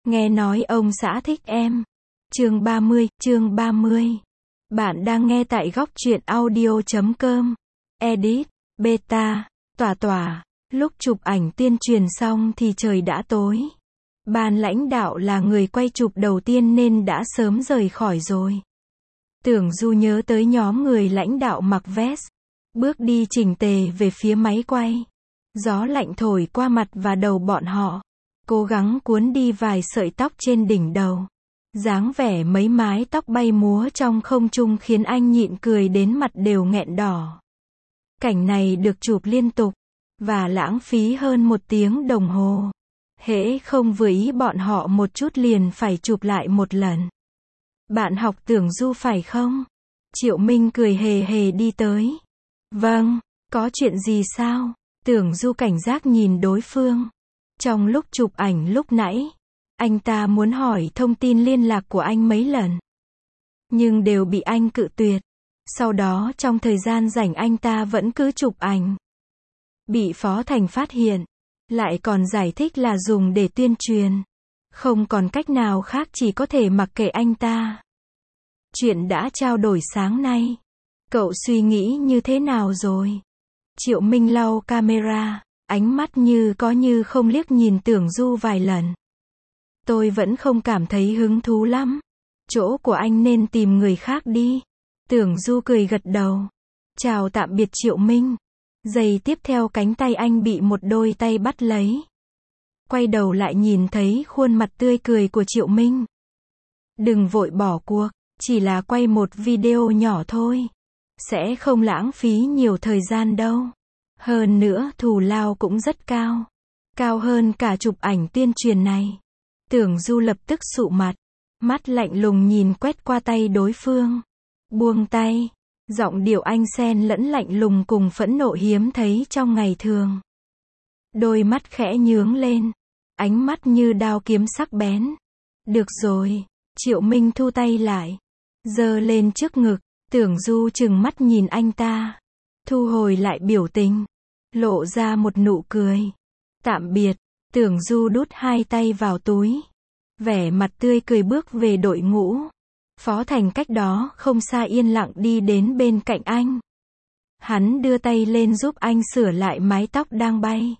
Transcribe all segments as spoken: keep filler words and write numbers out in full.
Nghe nói ông xã thích em. Chương ba mươi, chương ba mươi. Bạn đang nghe tại góc truyện audio chấm com. Edit, beta, tỏa tỏa. Lúc chụp ảnh tuyên truyền xong thì trời đã tối. Ban lãnh đạo là người quay chụp đầu tiên nên đã sớm rời khỏi rồi. Tưởng Du nhớ tới nhóm người lãnh đạo mặc vest, bước đi chỉnh tề về phía máy quay. Gió lạnh thổi qua mặt và đầu bọn họ, cố gắng cuốn đi vài sợi tóc trên đỉnh đầu. Dáng vẻ mấy mái tóc bay múa trong không trung khiến anh nhịn cười đến mặt đều nghẹn đỏ. Cảnh này được chụp liên tục, và lãng phí hơn một tiếng đồng hồ. Hễ không vừa ý bọn họ một chút liền phải chụp lại một lần. Bạn học Tưởng Du phải không? Triệu Minh cười hề hề đi tới. Vâng, có chuyện gì sao? Tưởng Du cảnh giác nhìn đối phương. Trong lúc chụp ảnh lúc nãy, anh ta muốn hỏi thông tin liên lạc của anh mấy lần, nhưng đều bị anh cự tuyệt. Sau đó trong thời gian rảnh anh ta vẫn cứ chụp ảnh. Bị Phó Thành phát hiện, lại còn giải thích là dùng để tuyên truyền. Không còn cách nào khác, chỉ có thể mặc kệ anh ta. Chuyện đã trao đổi sáng nay, cậu suy nghĩ như thế nào rồi? Triệu Minh lau camera, ánh mắt như có như không liếc nhìn Tưởng Du vài lần. Tôi vẫn không cảm thấy hứng thú lắm. Chỗ của anh nên tìm người khác đi. Tưởng Du cười gật đầu. Chào tạm biệt Triệu Minh. Giây tiếp theo cánh tay anh bị một đôi tay bắt lấy. Quay đầu lại nhìn thấy khuôn mặt tươi cười của Triệu Minh. Đừng vội bỏ cuộc, chỉ là quay một video nhỏ thôi. Sẽ không lãng phí nhiều thời gian đâu. Hơn nữa thù lao cũng rất cao. Cao hơn cả chụp ảnh tuyên truyền này. Tưởng Du lập tức sụ mặt. Mắt lạnh lùng nhìn quét qua tay đối phương. Buông tay. Giọng điệu anh xen lẫn lạnh lùng cùng phẫn nộ hiếm thấy trong ngày thường. Đôi mắt khẽ nhướng lên. Ánh mắt như đao kiếm sắc bén. Được rồi. Triệu Minh thu tay lại. Giơ lên trước ngực. Tưởng Du trừng mắt nhìn anh ta. Thu hồi lại biểu tình. Lộ ra một nụ cười. Tạm biệt. Tưởng Du đút hai tay vào túi. Vẻ mặt tươi cười bước về đội ngũ. Phó Thành cách đó không xa yên lặng đi đến bên cạnh anh. Hắn đưa tay lên giúp anh sửa lại mái tóc đang bay.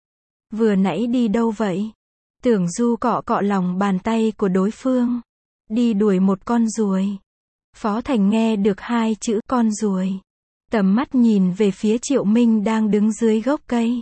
Vừa nãy đi đâu vậy? Tưởng Du cọ cọ lòng bàn tay của đối phương. Đi đuổi một con ruồi. Phó Thành nghe được hai chữ con ruồi. Tầm mắt nhìn về phía Triệu Minh đang đứng dưới gốc cây.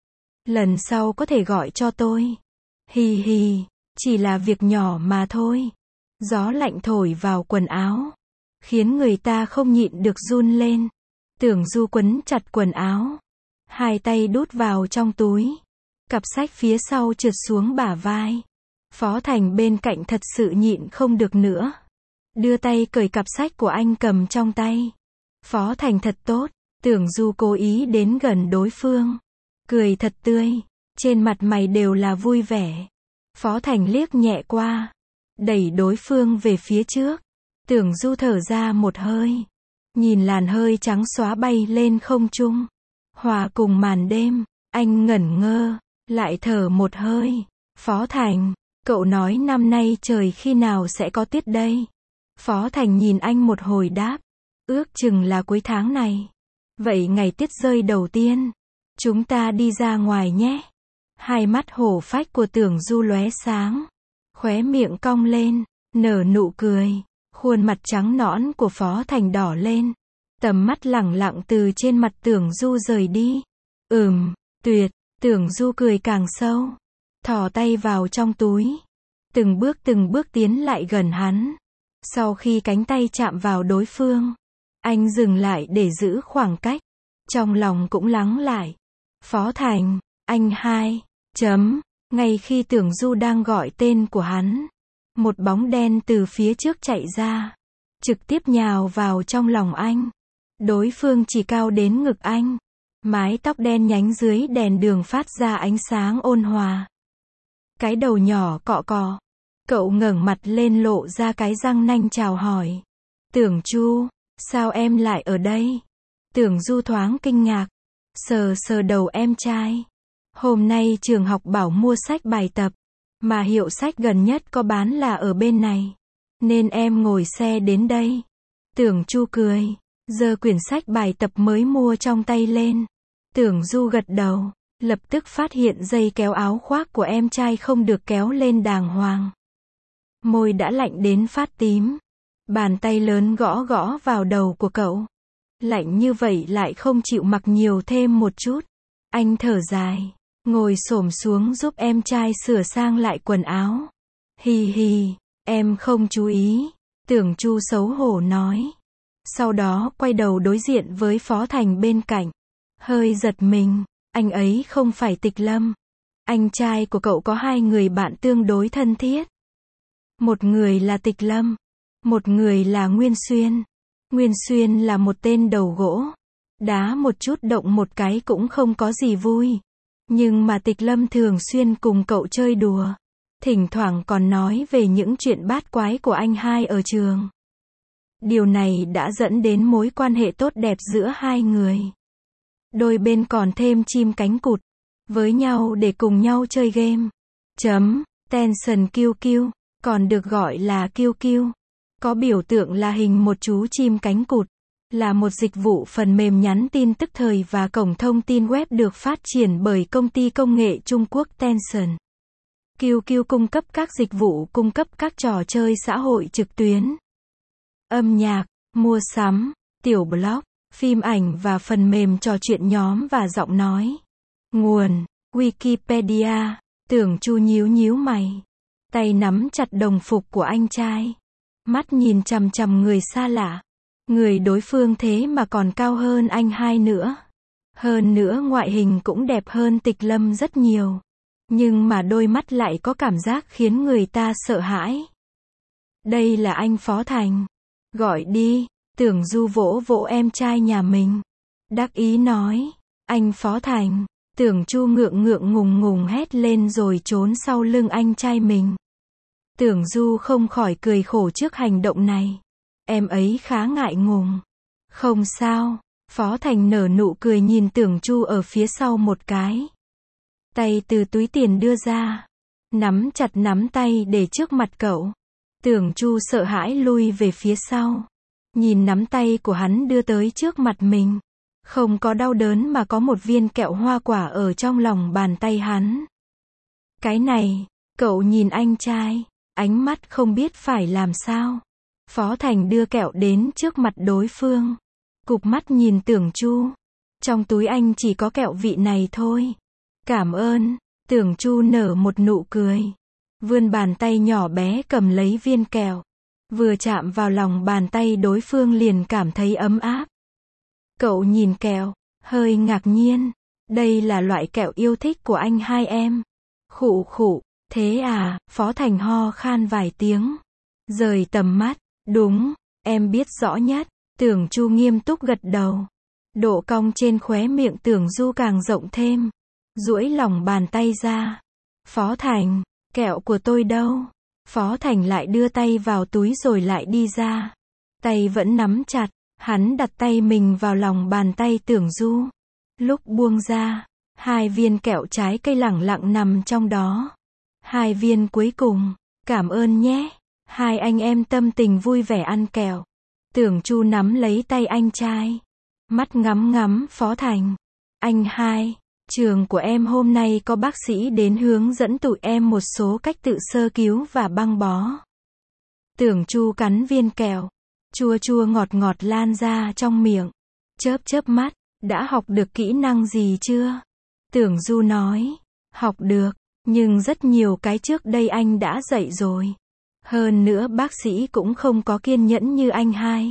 Lần sau có thể gọi cho tôi. Hì hì, chỉ là việc nhỏ mà thôi. Gió lạnh thổi vào quần áo, khiến người ta không nhịn được run lên. Tưởng Du quấn chặt quần áo, hai tay đút vào trong túi. Cặp sách phía sau trượt xuống bả vai. Phó Thành bên cạnh thật sự nhịn không được nữa. Đưa tay cởi cặp sách của anh cầm trong tay. Phó Thành thật tốt. Tưởng Du cố ý đến gần đối phương. Cười thật tươi. Trên mặt mày đều là vui vẻ. Phó Thành liếc nhẹ qua. Đẩy đối phương về phía trước. Tưởng Du thở ra một hơi. Nhìn làn hơi trắng xóa bay lên không trung. Hòa cùng màn đêm. Anh ngẩn ngơ. Lại thở một hơi. Phó Thành, cậu nói năm nay trời khi nào sẽ có tuyết đây? Phó Thành nhìn anh một hồi đáp. Ước chừng là cuối tháng này. Vậy ngày tuyết rơi đầu tiên, chúng ta đi ra ngoài nhé. Hai mắt hổ phách của Tưởng Du lóe sáng. Khóe miệng cong lên, nở nụ cười. Khuôn mặt trắng nõn của Phó Thành đỏ lên. Tầm mắt lẳng lặng từ trên mặt Tưởng Du rời đi. Ừm, tuyệt. Tưởng Du cười càng sâu. Thò tay vào trong túi. Từng bước từng bước tiến lại gần hắn. Sau khi cánh tay chạm vào đối phương, anh dừng lại để giữ khoảng cách. Trong lòng cũng lắng lại. Phó Thành, anh hai, chấm. Ngay khi Tưởng Du đang gọi tên của hắn, một bóng đen từ phía trước chạy ra. Trực tiếp nhào vào trong lòng anh. Đối phương chỉ cao đến ngực anh. Mái tóc đen nhánh dưới đèn đường phát ra ánh sáng ôn hòa. Cái đầu nhỏ cọ cọ. Cậu ngẩng mặt lên lộ ra cái răng nanh chào hỏi. Tưởng Chu, sao em lại ở đây? Tưởng Du thoáng kinh ngạc. Sờ sờ đầu em trai. Hôm nay trường học bảo mua sách bài tập. Mà hiệu sách gần nhất có bán là ở bên này. Nên em ngồi xe đến đây. Tưởng Chu cười, giơ quyển sách bài tập mới mua trong tay lên. Tưởng Du gật đầu, lập tức phát hiện dây kéo áo khoác của em trai không được kéo lên đàng hoàng. Môi đã lạnh đến phát tím. Bàn tay lớn gõ gõ vào đầu của cậu. Lạnh như vậy lại không chịu mặc nhiều thêm một chút. Anh thở dài, ngồi xổm xuống giúp em trai sửa sang lại quần áo. Hì hì, em không chú ý. Tưởng Chu xấu hổ nói. Sau đó quay đầu đối diện với Phó Thành bên cạnh. Hơi giật mình, anh ấy không phải Tịch Lâm. Anh trai của cậu có hai người bạn tương đối thân thiết. Một người là Tịch Lâm, một người là Nguyên Xuyên. Nguyên Xuyên là một tên đầu gỗ. Đá một chút động một cái cũng không có gì vui. Nhưng mà Tịch Lâm thường xuyên cùng cậu chơi đùa. Thỉnh thoảng còn nói về những chuyện bát quái của anh hai ở trường. Điều này đã dẫn đến mối quan hệ tốt đẹp giữa hai người. Đôi bên còn thêm chim cánh cụt với nhau để cùng nhau chơi game. Chấm, Tension Q Q, còn được gọi là Q Q. Có biểu tượng là hình một chú chim cánh cụt. Là một dịch vụ phần mềm nhắn tin tức thời và cổng thông tin web được phát triển bởi công ty công nghệ Trung Quốc Tension. Q Q cung cấp các dịch vụ cung cấp các trò chơi xã hội trực tuyến, âm nhạc, mua sắm, tiểu blog, phim ảnh và phần mềm trò chuyện nhóm và giọng nói. Nguồn: Wikipedia. Tưởng Chu nhíu nhíu mày, tay nắm chặt đồng phục của anh trai, mắt nhìn chằm chằm người xa lạ. Người đối phương thế mà còn cao hơn anh hai nữa. Hơn nữa ngoại hình cũng đẹp hơn Tịch Lâm rất nhiều. Nhưng mà đôi mắt lại có cảm giác khiến người ta sợ hãi. Đây là anh Phó Thành. Gọi đi. Tưởng Du vỗ vỗ em trai nhà mình. Đắc ý nói. Anh Phó Thành. Tưởng Chu ngượng ngượng ngùng ngùng hét lên rồi trốn sau lưng anh trai mình. Tưởng Du không khỏi cười khổ trước hành động này. Em ấy khá ngại ngùng. Không sao. Phó Thành nở nụ cười nhìn Tưởng Chu ở phía sau một cái. Tay từ túi tiền đưa ra. Nắm chặt nắm tay để trước mặt cậu. Tưởng Chu sợ hãi lui về phía sau. Nhìn nắm tay của hắn đưa tới trước mặt mình. Không có đau đớn mà có một viên kẹo hoa quả ở trong lòng bàn tay hắn. Cái này, cậu nhìn anh trai, ánh mắt không biết phải làm sao. Phó Thành đưa kẹo đến trước mặt đối phương. Cụp mắt nhìn Tưởng Chu. Trong túi anh chỉ có kẹo vị này thôi. Cảm ơn. Tưởng Chu nở một nụ cười. Vươn bàn tay nhỏ bé cầm lấy viên kẹo. Vừa chạm vào lòng bàn tay đối phương liền cảm thấy ấm áp. Cậu nhìn kẹo, hơi ngạc nhiên. Đây là loại kẹo yêu thích của anh hai em. Khụ khụ, thế à, Phó Thành ho khan vài tiếng. Rời tầm mắt, đúng, em biết rõ nhất. Tưởng Chu nghiêm túc gật đầu. Độ cong trên khóe miệng Tưởng Du càng rộng thêm. Duỗi lòng bàn tay ra. Phó Thành, kẹo của tôi đâu? Phó Thành lại đưa tay vào túi rồi lại đi ra. Tay vẫn nắm chặt. Hắn đặt tay mình vào lòng bàn tay Tưởng Du. Lúc buông ra, hai viên kẹo trái cây lẳng lặng nằm trong đó. Hai viên cuối cùng, cảm ơn nhé. Hai anh em tâm tình vui vẻ ăn kẹo. Tưởng Chu nắm lấy tay anh trai. Mắt ngắm ngắm Phó Thành. Anh hai, trường của em hôm nay có bác sĩ đến hướng dẫn tụi em một số cách tự sơ cứu và băng bó. Tưởng Chu cắn viên kẹo. Chua chua ngọt ngọt lan ra trong miệng. Chớp chớp mắt, đã học được kỹ năng gì chưa? Tưởng Du nói, học được, nhưng rất nhiều cái trước đây anh đã dạy rồi. Hơn nữa bác sĩ cũng không có kiên nhẫn như anh hai.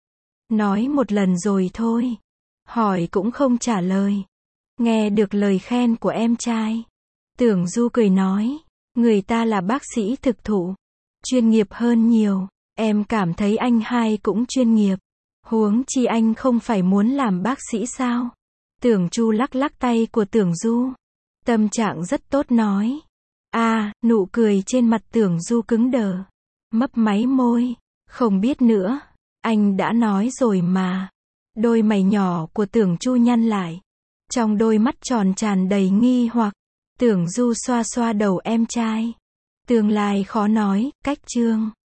Nói một lần rồi thôi. Hỏi cũng không trả lời. Nghe được lời khen của em trai. Tưởng Du cười nói, người ta là bác sĩ thực thụ. Chuyên nghiệp hơn nhiều. Em cảm thấy anh hai cũng chuyên nghiệp. Huống chi anh không phải muốn làm bác sĩ sao? Tưởng Chu lắc lắc tay của Tưởng Du. Tâm trạng rất tốt nói. À, nụ cười trên mặt Tưởng Du cứng đờ. Mấp máy môi. Không biết nữa. Anh đã nói rồi mà. Đôi mày nhỏ của Tưởng Chu nhăn lại. Trong đôi mắt tròn tràn đầy nghi hoặc. Tưởng Du xoa xoa đầu em trai. Tương lai khó nói, cách chương.